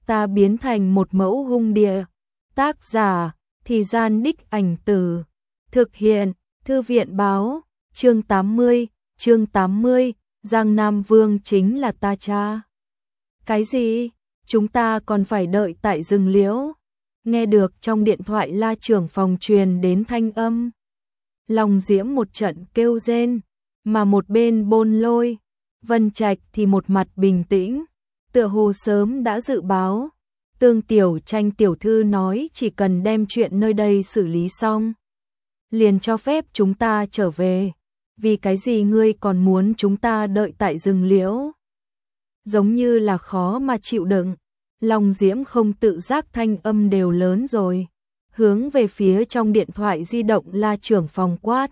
ta biến thành một mẫu hung địa. Tác giả, Thì Gian Đích Ảnh Từ. Thực hiện, Thư viện báo, chương 80, Giang Nam Vương chính là ta cha. Cái gì? Chúng ta còn phải đợi tại rừng liễu. Nghe được trong điện thoại La trưởng phòng truyền đến thanh âm. Long Diễm một trận kêu rên, mà một bên Bôn Lôi, Vân Trạch thì một mặt bình tĩnh, tựa hồ sớm đã dự báo. Tương Tiểu Tranh tiểu thư nói chỉ cần đem chuyện nơi đây xử lý xong, liền cho phép chúng ta trở về. Vì cái gì ngươi còn muốn chúng ta đợi tại rừng liễu? Giống như là khó mà chịu đựng. Long Diễm không tự giác thanh âm đều lớn rồi, hướng về phía trong điện thoại di động La trưởng phòng quát.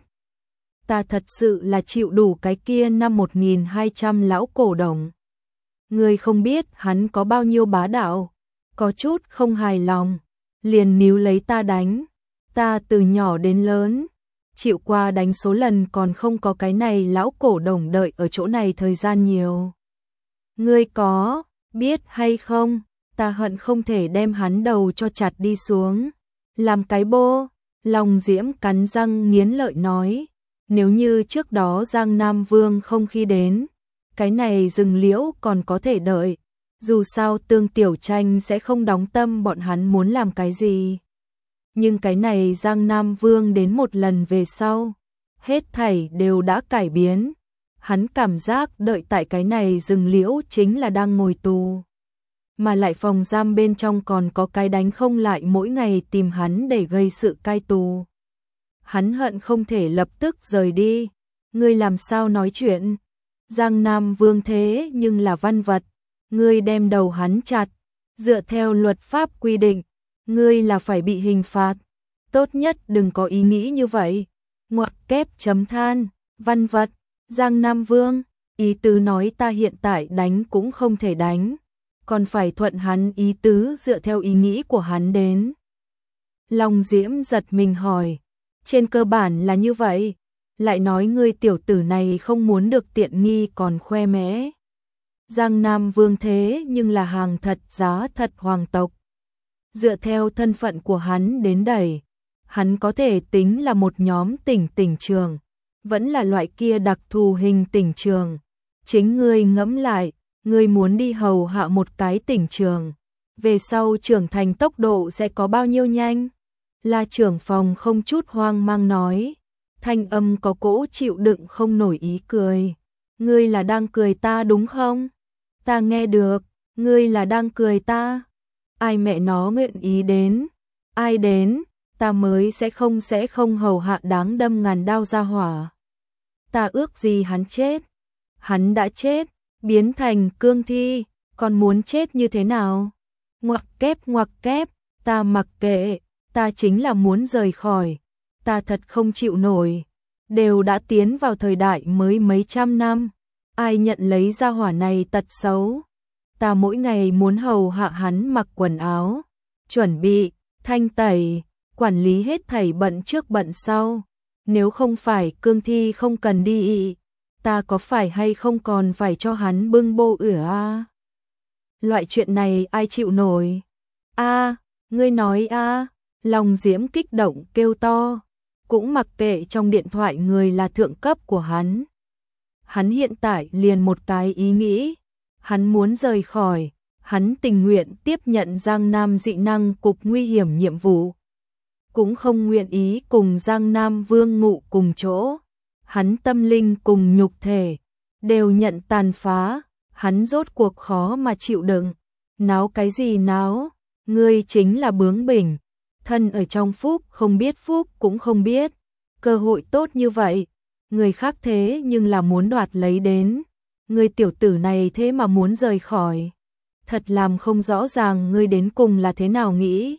Ta thật sự là chịu đủ cái kia năm 1200 lão cổ đồng. Ngươi không biết hắn có bao nhiêu bá đạo, có chút không hài lòng, liền níu lấy ta đánh. Ta từ nhỏ đến lớn, chịu qua đánh số lần còn không có cái này lão cổ đồng đợi ở chỗ này thời gian nhiều. Ngươi có biết hay không, ta hận không thể đem hắn đầu cho chặt đi xuống, làm cái bô. Long Diễm cắn răng nghiến lợi nói, nếu như trước đó Giang Nam Vương không khi đến, cái này rừng liễu còn có thể đợi, dù sao Tương Tiểu Tranh sẽ không đóng tâm bọn hắn muốn làm cái gì. Nhưng cái này Giang Nam Vương đến một lần về sau, hết thảy đều đã cải biến. Hắn cảm giác đợi tại cái này rừng liễu chính là đang ngồi tù. Mà lại phòng giam bên trong còn có cái đánh không lại mỗi ngày tìm hắn để gây sự cai tù. Hắn hận không thể lập tức rời đi. Ngươi làm sao nói chuyện? Giang Nam Vương thế nhưng là văn vật. Ngươi đem đầu hắn chặt. Dựa theo luật pháp quy định, ngươi là phải bị hình phạt. Tốt nhất đừng có ý nghĩ như vậy. Ngoặc kép chấm than, văn vật, Giang Nam Vương, ý tứ nói ta hiện tại đánh cũng không thể đánh, còn phải thuận hắn ý tứ dựa theo ý nghĩ của hắn đến. Long Diễm giật mình hỏi, trên cơ bản là như vậy, lại nói ngươi tiểu tử này không muốn được tiện nghi còn khoe mẽ. Giang Nam Vương thế nhưng là hàng thật giá thật hoàng tộc. Dựa theo thân phận của hắn đến đẩy, hắn có thể tính là một nhóm tỉnh trường, vẫn là loại kia đặc thù hình tỉnh trường. Chính ngươi ngẫm lại, ngươi muốn đi hầu hạ một cái tỉnh trường, về sau trưởng thành tốc độ sẽ có bao nhiêu nhanh? La trưởng phòng không chút hoang mang nói, thanh âm có cỗ chịu đựng không nổi ý cười. Ngươi là đang cười ta đúng không? Ta nghe được, ngươi là đang cười ta. Ai mẹ nó nguyện ý đến? Ai đến? Ta mới sẽ không hầu hạ đáng đâm ngàn đao ra hỏa. Ta ước gì hắn chết. Hắn đã chết, biến thành cương thi, còn muốn chết như thế nào? Ngoặc kép, ta mặc kệ, ta chính là muốn rời khỏi. Ta thật không chịu nổi. Đều đã tiến vào thời đại mới mấy trăm năm, ai nhận lấy ra hỏa này tật xấu. Ta mỗi ngày muốn hầu hạ hắn mặc quần áo, chuẩn bị, thanh tẩy, quản lý hết thảy bận trước bận sau. Nếu không phải cương thi không cần đi, ta có phải hay không còn phải cho hắn bưng bô ửa a? Loại chuyện này ai chịu nổi? A, ngươi nói a? Long Diễm kích động kêu to, cũng mặc kệ trong điện thoại người là thượng cấp của hắn. Hắn hiện tại liền một cái ý nghĩ, hắn muốn rời khỏi, hắn tình nguyện tiếp nhận Giang Nam dị năng cục nguy hiểm nhiệm vụ, cũng không nguyện ý cùng Giang Nam Vương ngụ cùng chỗ. Hắn tâm linh cùng nhục thể đều nhận tàn phá, hắn rốt cuộc khó mà chịu đựng. Náo cái gì náo? Ngươi chính là bướng bỉnh, thân ở trong phúc không biết phúc cũng không biết. Cơ hội tốt như vậy, người khác thế nhưng là muốn đoạt lấy đến. Ngươi tiểu tử này thế mà muốn rời khỏi. Thật làm không rõ ràng ngươi đến cùng là thế nào nghĩ.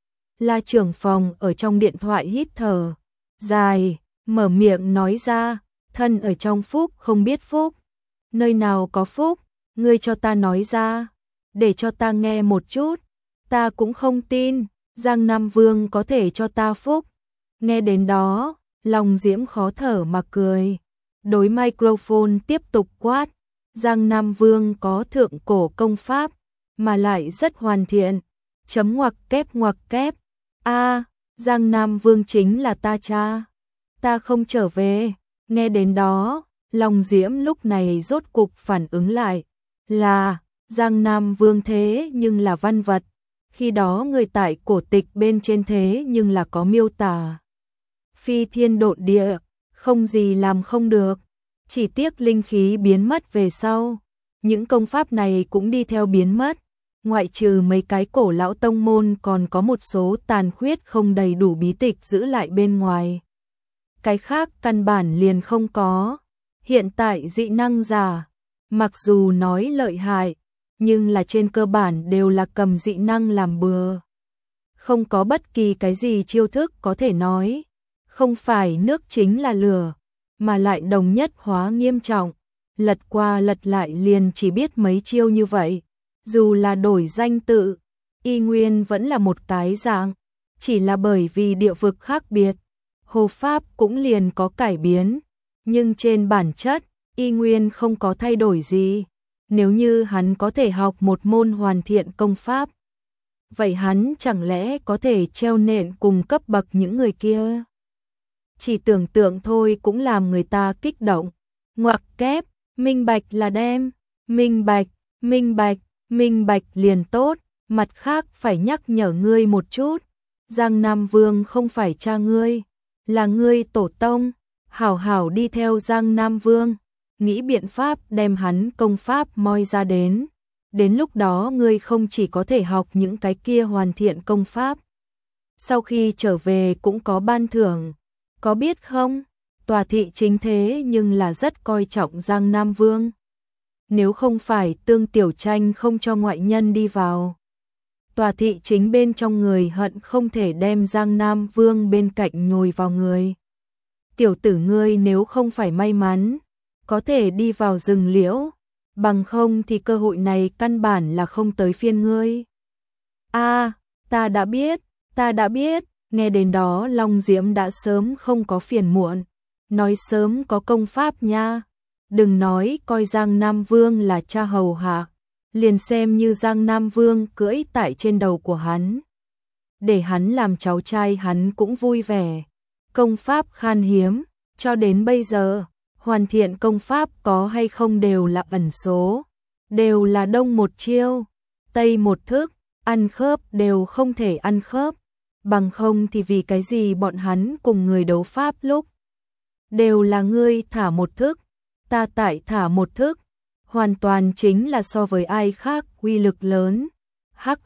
La trưởng phòng ở trong điện thoại hít thở dài, mở miệng nói ra, thân ở trong phúc không biết phúc. Nơi nào có phúc, ngươi cho ta nói ra, để cho ta nghe một chút. Ta cũng không tin, Giang Nam Vương có thể cho ta phúc. Nghe đến đó, Long Diễm khó thở mà cười. Đối microphone tiếp tục quát, Giang Nam Vương có thượng cổ công pháp, mà lại rất hoàn thiện. Chấm ngoặc kép. Giang Nam Vương chính là ta cha. Ta không trở về. Nghe đến đó, Long Diễm lúc này rốt cục phản ứng lại. Là, Giang Nam Vương thế nhưng là văn vật. Khi đó người tại cổ tịch bên trên thế nhưng là có miêu tả. Phi thiên độn địa, không gì làm không được. Chỉ tiếc linh khí biến mất về sau. Những công pháp này cũng đi theo biến mất. Ngoại trừ mấy cái cổ lão tông môn còn có một số tàn khuyết không đầy đủ bí tịch giữ lại bên ngoài. Cái khác căn bản liền không có. Hiện tại dị năng giả, mặc dù nói lợi hại, nhưng là trên cơ bản đều là cầm dị năng làm bừa. Không có bất kỳ cái gì chiêu thức có thể nói. Không phải nước chính là lửa, mà lại đồng nhất hóa nghiêm trọng. Lật qua lật lại liền chỉ biết mấy chiêu như vậy. Dù là đổi danh tự, y nguyên vẫn là một cái dạng. Chỉ là bởi vì địa vực khác biệt, hồ pháp cũng liền có cải biến. Nhưng trên bản chất, y nguyên không có thay đổi gì. Nếu như hắn có thể học một môn hoàn thiện công pháp, vậy hắn chẳng lẽ có thể treo nện cùng cấp bậc những người kia? Chỉ tưởng tượng thôi cũng làm người ta kích động. Ngoặc kép, minh bạch là đem, minh bạch liền tốt. Mặt khác phải nhắc nhở ngươi một chút, Giang Nam Vương không phải cha ngươi, là ngươi tổ tông. Hảo hảo đi theo Giang Nam Vương, nghĩ biện pháp đem hắn công pháp moi ra đến. Đến lúc đó ngươi không chỉ có thể học những cái kia hoàn thiện công pháp, sau khi trở về cũng có ban thưởng. Có biết không, tòa thị chính thế nhưng là rất coi trọng Giang Nam Vương. Nếu không phải Tương Tiểu Tranh không cho ngoại nhân đi vào, tòa thị chính bên trong người hận không thể đem Giang Nam Vương bên cạnh nhồi vào người. Tiểu tử ngươi nếu không phải may mắn, có thể đi vào rừng liễu, bằng không thì cơ hội này căn bản là không tới phiên ngươi. Ta đã biết, nghe đến đó Long Diễm đã sớm không có phiền muộn, nói sớm có công pháp nha. Đừng nói coi Giang Nam Vương là cha hầu hạ, liền xem như Giang Nam Vương cưỡi tại trên đầu của hắn, để hắn làm cháu trai hắn cũng vui vẻ. Công pháp khan hiếm, cho đến bây giờ, hoàn thiện công pháp có hay không đều là ẩn số, đều là đông một chiêu, tây một thức, ăn khớp đều không thể ăn khớp, bằng không thì vì cái gì bọn hắn cùng người đấu pháp lúc đều là ngươi thả một thức, ta tại thả một thức, hoàn toàn chính là so với ai khác uy lực lớn. Hắc,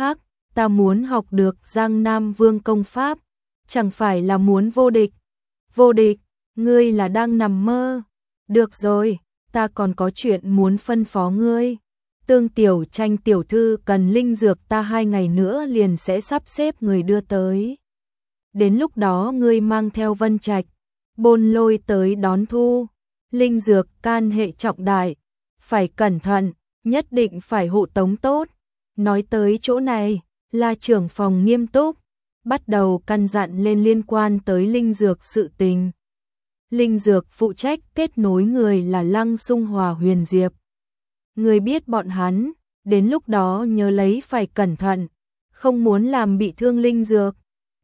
ta muốn học được Giang Nam Vương công pháp, chẳng phải là muốn vô địch. Vô địch, ngươi là đang nằm mơ. Được rồi, ta còn có chuyện muốn phân phó ngươi. Tương Tiểu Tranh tiểu thư cần linh dược, ta 2 ngày nữa liền sẽ sắp xếp người đưa tới. Đến lúc đó ngươi mang theo Vân Trạch, Bôn Lôi tới đón thu. Linh dược can hệ trọng đại, phải cẩn thận, nhất định phải hộ tống tốt. Nói tới chỗ này, La trưởng phòng nghiêm túc, bắt đầu căn dặn lên liên quan tới linh dược sự tình. Linh dược phụ trách kết nối người là Lăng Xung Hòa Huyền Diệp. Người biết bọn hắn, đến lúc đó nhớ lấy phải cẩn thận, không muốn làm bị thương linh dược.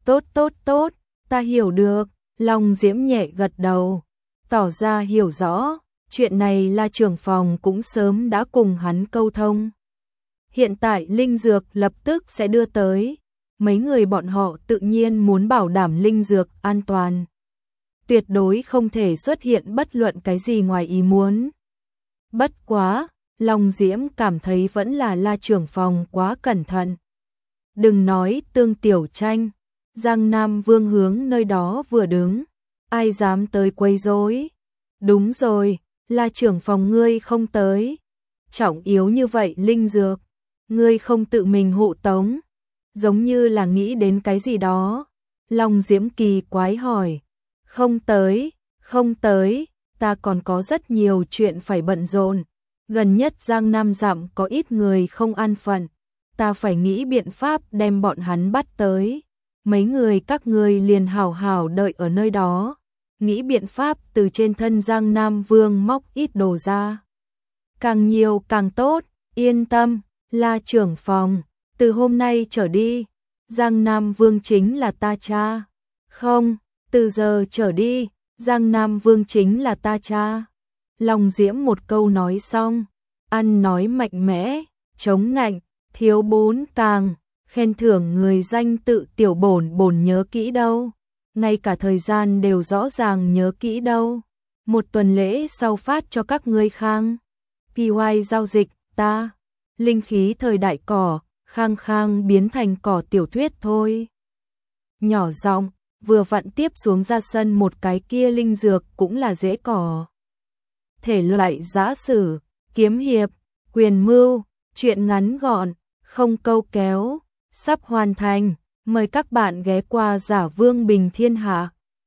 Tốt, ta hiểu được. Long Diễm nhẹ gật đầu, tỏ ra hiểu rõ. Chuyện này là trưởng phòng cũng sớm đã cùng hắn câu thông. Hiện tại linh dược lập tức sẽ đưa tới. Mấy người bọn họ tự nhiên muốn bảo đảm linh dược an toàn, tuyệt đối không thể xuất hiện bất luận cái gì ngoài ý muốn. Bất quá, Long Diễm cảm thấy vẫn là La trưởng phòng quá cẩn thận. Đừng nói Tương Tiểu Tranh, Giang Nam Vương hướng nơi đó vừa đứng, ai dám tới quấy rối. Đúng rồi, La trưởng phòng ngươi không tới. Trọng yếu như vậy linh dược, ngươi không tự mình hộ tống, giống như là nghĩ đến cái gì đó. Long Diễm kỳ quái hỏi. Không tới, ta còn có rất nhiều chuyện phải bận rộn. Gần nhất Giang Nam dặm có ít người không an phận, ta phải nghĩ biện pháp đem bọn hắn bắt tới. Mấy người các ngươi liền hảo hảo đợi ở nơi đó, nghĩ biện pháp từ trên thân Giang Nam Vương móc ít đồ ra. Càng nhiều càng tốt, yên tâm. La trưởng phòng, từ hôm nay trở đi, Giang Nam Vương chính là ta cha. Không, từ giờ trở đi, Giang Nam Vương chính là ta cha. Long Diễm một câu nói xong, ăn nói mạnh mẽ, chống nạnh, thiếu bốn càng, khen thưởng người danh tự tiểu bổn bổn nhớ kỹ đâu, ngay cả thời gian đều rõ ràng nhớ kỹ đâu. Một tuần lễ sau phát cho các ngươi khang. PY giao dịch, ta, linh khí thời đại cỏ, khang khang biến thành cỏ tiểu thuyết thôi. Nhỏ giọng, vừa vặn tiếp xuống ra sân một cái kia linh dược cũng là dễ cỏ. Thể loại giã sử, kiếm hiệp, quyền mưu, truyện ngắn gọn, không câu kéo, sắp hoàn thành, mời các bạn ghé qua Giả Vương Bình Thiên Hạ.